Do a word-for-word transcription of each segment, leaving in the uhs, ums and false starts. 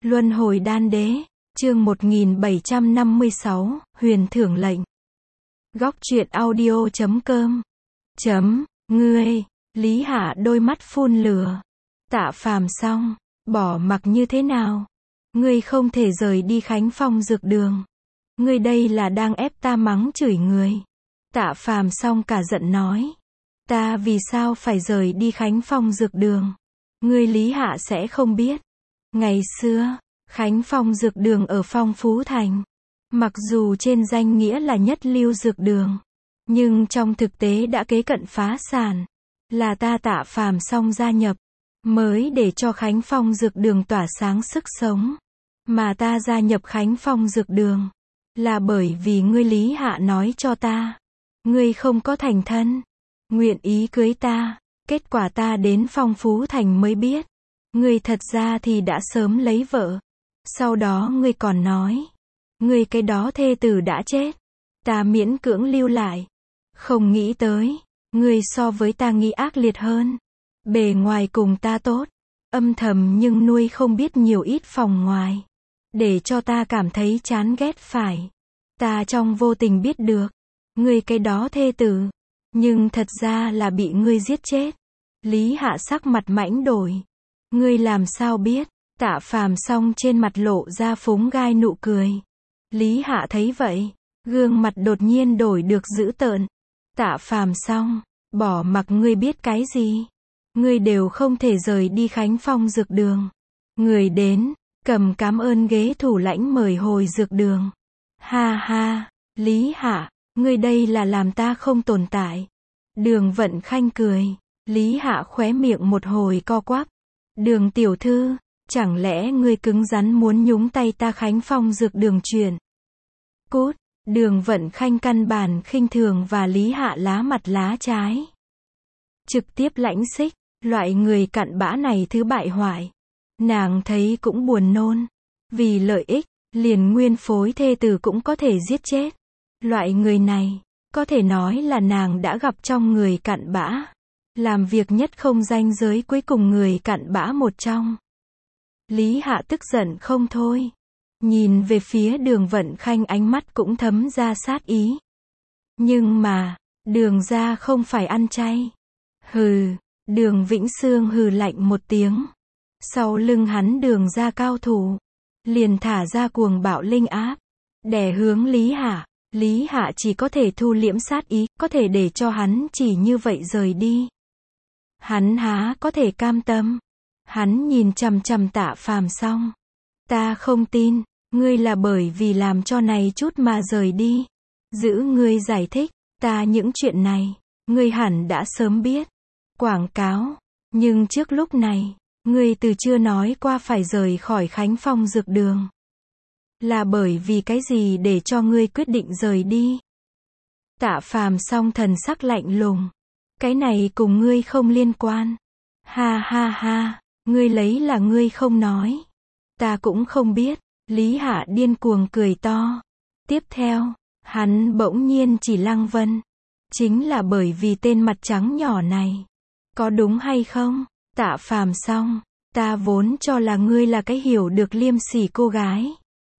Luân hồi đan đế, chương một nghìn bảy trăm năm mươi sáu, huyền thưởng lệnh. Góc truyện audio chấm com. Chấm, ngươi, Lý Hạ đôi mắt phun lửa. Tạ Phàm xong, bỏ mặc như thế nào? Ngươi không thể rời đi Khánh Phong dược đường. Ngươi đây là đang ép ta mắng chửi người. Tạ Phàm xong cả giận nói. Ta vì sao phải rời đi Khánh Phong dược đường? Ngươi Lý Hạ sẽ không biết. Ngày xưa, Khánh Phong dược đường ở Phong Phú Thành. Mặc dù trên danh nghĩa là nhất lưu dược đường, nhưng trong thực tế đã kế cận phá sản. Là ta Tạ Phàm xong gia nhập, mới để cho Khánh Phong dược đường tỏa sáng sức sống. Mà ta gia nhập Khánh Phong dược đường, là bởi vì ngươi Lý Hạ nói cho ta. Ngươi không có thành thân, nguyện ý cưới ta. Kết quả ta đến Phong Phú Thành mới biết. Ngươi thật ra thì đã sớm lấy vợ. Sau đó ngươi còn nói. Ngươi cái đó thê tử đã chết. Ta miễn cưỡng lưu lại. Không nghĩ tới. Ngươi so với ta nghĩ ác liệt hơn. Bề ngoài cùng ta tốt. Âm thầm nhưng nuôi không biết nhiều ít phòng ngoài. Để cho ta cảm thấy chán ghét phải. Ta trong vô tình biết được. Ngươi cái đó thê tử. Nhưng thật ra là bị ngươi giết chết. Lý Hạ sắc mặt mãnh đổi. Ngươi làm sao biết? Tạ Phàm xong trên mặt lộ ra phúng gai nụ cười. Lý Hạ thấy vậy, gương mặt đột nhiên đổi được dữ tợn. Tạ Phàm xong, bỏ mặc ngươi biết cái gì? Ngươi đều không thể rời đi Khánh Phong dược đường. Người đến, cầm cám ơn ghế thủ lãnh mời hồi dược đường. Ha ha, Lý Hạ, ngươi đây là làm ta không tồn tại. Đường Vận Khanh cười. Lý Hạ khóe miệng một hồi co quắp. Đường tiểu thư, chẳng lẽ ngươi cứng rắn muốn nhúng tay ta Khánh Phong dược đường chuyện? Cút, Đường Vận Khanh căn bản khinh thường và Lý Hạ lá mặt lá trái. Trực tiếp lãnh xích, loại người cặn bã này thứ bại hoại. Nàng thấy cũng buồn nôn. Vì lợi ích, liền nguyên phối thê tử cũng có thể giết chết. Loại người này, có thể nói là nàng đã gặp trong người cặn bã. Làm việc nhất không ranh giới cuối cùng người cặn bã một trong. Lý Hạ tức giận không thôi. Nhìn về phía Đường Vận Khanh ánh mắt cũng thấm ra sát ý. Nhưng mà, Đường gia không phải ăn chay. Hừ, Đường Vĩnh Sương hừ lạnh một tiếng. Sau lưng hắn Đường gia cao thủ. Liền thả ra cuồng bạo linh áp. Đè hướng Lý Hạ. Lý Hạ chỉ có thể thu liễm sát ý, có thể để cho hắn chỉ như vậy rời đi. Hắn há có thể cam tâm. Hắn nhìn chằm chằm Tạ Phàm xong. Ta không tin, ngươi là bởi vì làm cho này chút mà rời đi. Giữ ngươi giải thích, ta những chuyện này, ngươi hẳn đã sớm biết. Quảng cáo, nhưng trước lúc này, ngươi từ chưa nói qua phải rời khỏi Khánh Phong dược đường. Là bởi vì cái gì để cho ngươi quyết định rời đi? Tạ Phàm xong thần sắc lạnh lùng. Cái này cùng ngươi không liên quan. Ha ha ha, ngươi lấy là ngươi không nói. Ta cũng không biết. Lý Hạ điên cuồng cười to. Tiếp theo, hắn bỗng nhiên chỉ Lăng Vân. Chính là bởi vì tên mặt trắng nhỏ này. Có đúng hay không? Tạ Phàm xong, ta vốn cho là ngươi là cái hiểu được liêm sỉ cô gái.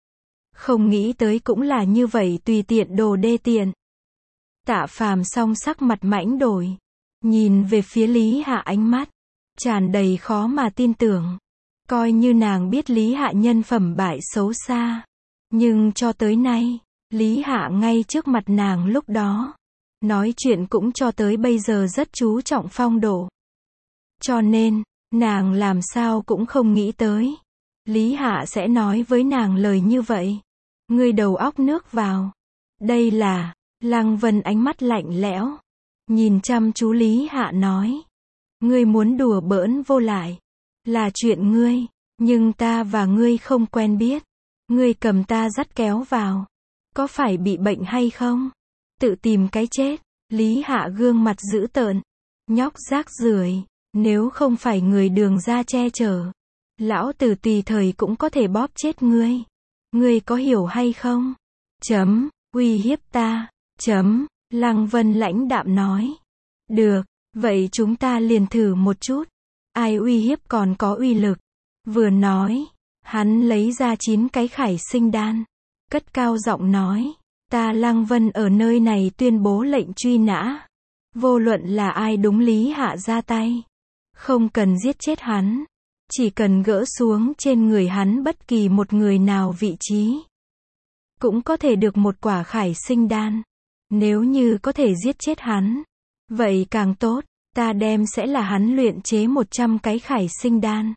Không nghĩ tới cũng là như vậy tùy tiện đồ đê tiện. Tạ Phàm xong sắc mặt mãnh đổi. Nhìn về phía Lý Hạ ánh mắt tràn đầy khó mà tin tưởng. Coi như nàng biết Lý Hạ nhân phẩm bại xấu xa. Nhưng cho tới nay, Lý Hạ ngay trước mặt nàng lúc đó. Nói chuyện cũng cho tới bây giờ rất chú trọng phong độ. Cho nên, nàng làm sao cũng không nghĩ tới. Lý Hạ sẽ nói với nàng lời như vậy. Ngươi đầu óc nước vào. Đây là, Lăng Vân ánh mắt lạnh lẽo. Nhìn chăm chú Lý Hạ nói. Ngươi muốn đùa bỡn vô lại. Là chuyện ngươi. Nhưng ta và ngươi không quen biết. Ngươi cầm ta dắt kéo vào. Có phải bị bệnh hay không? Tự tìm cái chết. Lý Hạ gương mặt dữ tợn. Nhóc rác rưởi. Nếu không phải người Đường gia che chở. Lão tử tùy thời cũng có thể bóp chết ngươi. Ngươi có hiểu hay không? Chấm. Uy hiếp ta. Chấm. Lăng Vân lãnh đạm nói. Được, vậy chúng ta liền thử một chút. Ai uy hiếp còn có uy lực. Vừa nói, Hắn lấy ra chín cái khải sinh đan, cất cao giọng nói, ta Lăng Vân ở nơi này tuyên bố lệnh truy nã. Vô luận là ai đúng Lý Hạ ra tay, không cần giết chết hắn, chỉ cần gỡ xuống trên người hắn bất kỳ một người nào vị trí, cũng có thể được một quả khải sinh đan. Nếu như có thể giết chết hắn, vậy càng tốt, ta đem sẽ là hắn luyện chế một trăm cái khải sinh đan.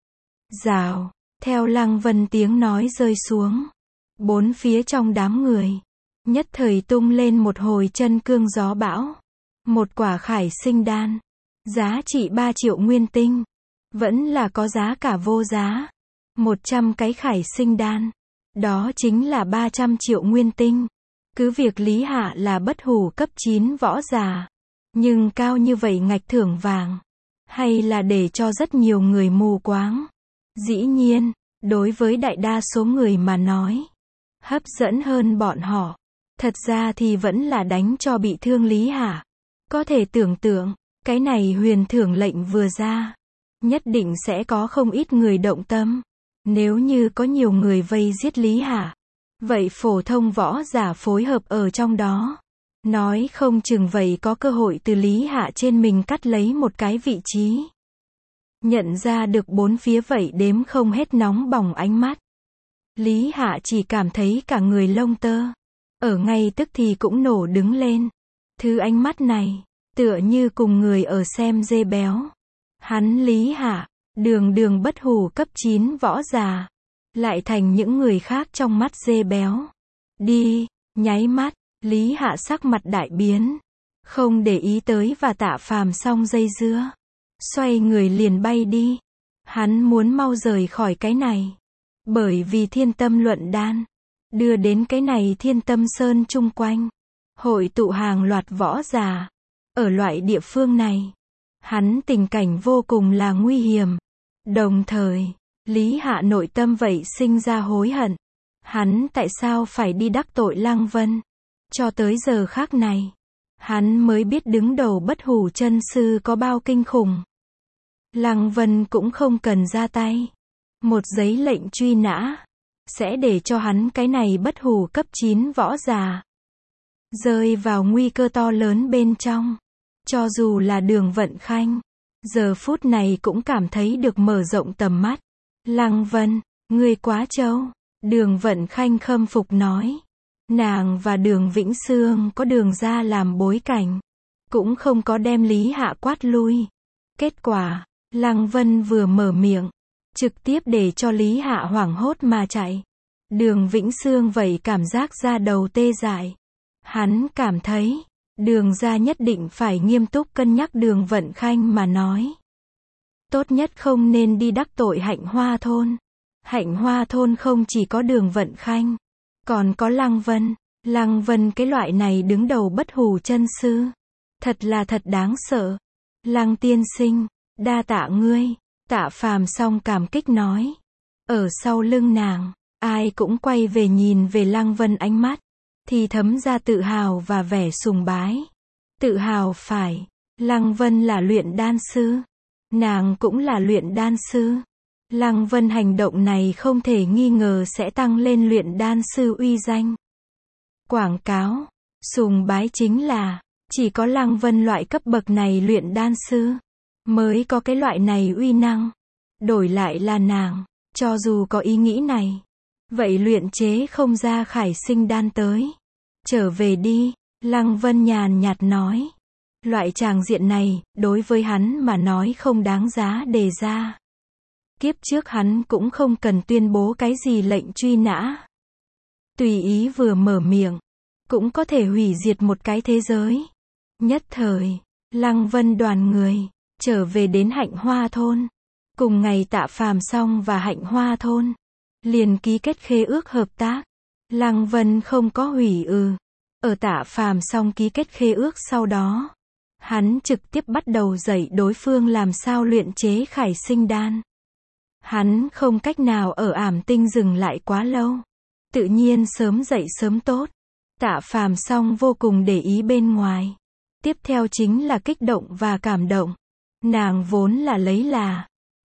Rào, theo Lăng Vân tiếng nói rơi xuống, bốn phía trong đám người, nhất thời tung lên một hồi chân cương gió bão. Một quả khải sinh đan, giá trị ba triệu nguyên tinh, vẫn là có giá cả vô giá. Một trăm cái khải sinh đan, đó chính là ba trăm triệu nguyên tinh. Cứ việc Lý Hạ là bất hủ cấp chín võ giả, nhưng cao như vậy ngạch thưởng vàng, hay là để cho rất nhiều người mù quáng. Dĩ nhiên, đối với đại đa số người mà nói, hấp dẫn hơn bọn họ, thật ra thì vẫn là đánh cho bị thương Lý Hạ. Có thể tưởng tượng, cái này huyền thưởng lệnh vừa ra, nhất định sẽ có không ít người động tâm. Nếu như có nhiều người vây giết Lý Hạ, vậy phổ thông võ giả phối hợp ở trong đó, nói không chừng vậy có cơ hội từ Lý Hạ trên mình cắt lấy một cái vị trí. Nhận ra được bốn phía vậy đếm không hết nóng bỏng ánh mắt, Lý Hạ chỉ cảm thấy cả người lông tơ, ở ngay tức thì cũng nổ đứng lên. Thứ ánh mắt này, tựa như cùng người ở xem dê béo. Hắn Lý Hạ, đường đường bất hủ cấp chín võ giả, lại thành những người khác trong mắt dê béo. Đi, nháy mắt, Lý Hạ sắc mặt đại biến, không để ý tới và Tạ Phàm xong dây dưa, xoay người liền bay đi. Hắn muốn mau rời khỏi cái này, bởi vì Thiên Tâm luận đan, đưa đến cái này Thiên Tâm Sơn chung quanh, hội tụ hàng loạt võ giả. Ở loại địa phương này, hắn tình cảnh vô cùng là nguy hiểm. Đồng thời, Lý Hạ nội tâm vậy sinh ra hối hận. Hắn tại sao phải đi đắc tội Lăng Vân? Cho tới giờ khác này, hắn mới biết đứng đầu bất hủ chân sư có bao kinh khủng. Lăng Vân cũng không cần ra tay. Một giấy lệnh truy nã, sẽ để cho hắn cái này bất hủ cấp chín võ giả rơi vào nguy cơ to lớn bên trong. Cho dù là Đường Vận Khanh, giờ phút này cũng cảm thấy được mở rộng tầm mắt. Lăng Vân, ngươi quá trâu. Đường Vận Khanh khâm phục nói. Nàng và Đường Vĩnh Sương có Đường gia làm bối cảnh, cũng không có đem Lý Hạ quát lui. Kết quả, Lăng Vân vừa mở miệng, trực tiếp để cho Lý Hạ hoảng hốt mà chạy. Đường Vĩnh Sương vậy cảm giác da đầu tê dại. Hắn cảm thấy, Đường gia nhất định phải nghiêm túc cân nhắc Đường Vận Khanh mà nói. Tốt nhất không nên đi đắc tội Hạnh Hoa thôn. Hạnh Hoa thôn không chỉ có Đường Vận Khanh, còn có Lăng Vân. Lăng Vân cái loại này đứng đầu bất hủ chân sư, thật là thật đáng sợ. Lăng tiên sinh, đa tạ ngươi. Tạ Phàm xong cảm kích nói. Ở sau lưng nàng, ai cũng quay về nhìn về Lăng Vân, ánh mắt thì thấm ra tự hào và vẻ sùng bái. Tự hào phải, Lăng Vân là luyện đan sư, nàng cũng là luyện đan sư. Lăng Vân hành động này không thể nghi ngờ sẽ tăng lên luyện đan sư uy danh. Quảng cáo, sùng bái chính là, chỉ có Lăng Vân loại cấp bậc này luyện đan sư, mới có cái loại này uy năng. Đổi lại là nàng, cho dù có ý nghĩ này, vậy luyện chế không ra khải sinh đan tới. Trở về đi, Lăng Vân nhàn nhạt nói. Loại tràng diện này, đối với hắn mà nói không đáng giá đề ra. Kiếp trước hắn cũng không cần tuyên bố cái gì lệnh truy nã. Tùy ý vừa mở miệng, cũng có thể hủy diệt một cái thế giới. Nhất thời, Lăng Vân đoàn người, trở về đến Hạnh Hoa thôn. Cùng ngày Tạ Phàm xong và Hạnh Hoa thôn, liền ký kết khế ước hợp tác. Lăng Vân không có hủy ừ. Ở Tạ Phàm xong ký kết khế ước sau đó, hắn trực tiếp bắt đầu dạy đối phương làm sao luyện chế khải sinh đan. Hắn không cách nào ở Ảm Tinh dừng lại quá lâu. Tự nhiên sớm dậy sớm tốt. Tạ Phàm xong vô cùng để ý bên ngoài. Tiếp theo chính là kích động và cảm động. Nàng vốn là lấy là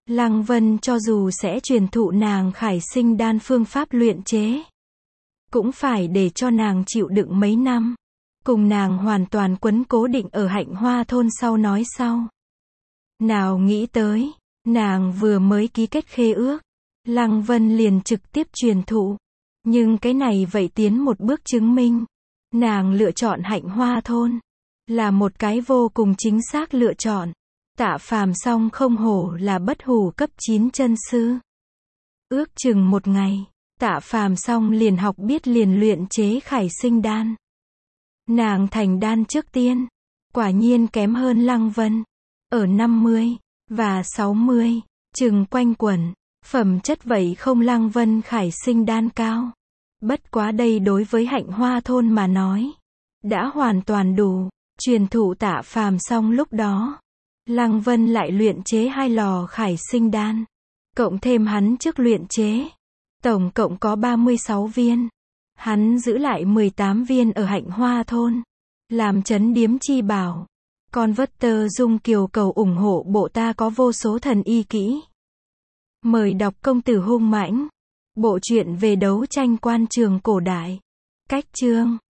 Lăng Vân cho dù sẽ truyền thụ nàng Khải Sinh đan phương pháp luyện chế, cũng phải để cho nàng chịu đựng mấy năm. Cùng nàng hoàn toàn quấn cố định ở Hạnh Hoa thôn sau nói sau. Nào nghĩ tới, nàng vừa mới ký kết khế ước, Lăng Vân liền trực tiếp truyền thụ. Nhưng cái này vậy tiến một bước chứng minh, nàng lựa chọn Hạnh Hoa thôn, là một cái vô cùng chính xác lựa chọn. Tạ Phàm song không hổ là bất hủ cấp chín chân sư. Ước chừng một ngày, Tạ Phàm song liền học biết liền luyện chế Khải Sinh đan. Nàng thành đan trước tiên, quả nhiên kém hơn Lăng Vân. Ở năm mươi và sáu mươi, chừng quanh quẩn, phẩm chất vậy không Lăng Vân Khải Sinh đan cao. Bất quá đây đối với Hạnh Hoa thôn mà nói, đã hoàn toàn đủ. Truyền thụ Tạ Phàm xong lúc đó, Lăng Vân lại luyện chế hai lò Khải Sinh đan, cộng thêm hắn trước luyện chế, tổng cộng có ba mươi sáu viên. Hắn giữ lại mười tám viên ở Hạnh Hoa thôn, làm trấn điếm chi bảo. Con vất tơ dung kiều cầu ủng hộ bộ ta có vô số thần y kỹ. Mời đọc Công tử hung mãnh, bộ truyện về đấu tranh quan trường cổ đại. Cách chương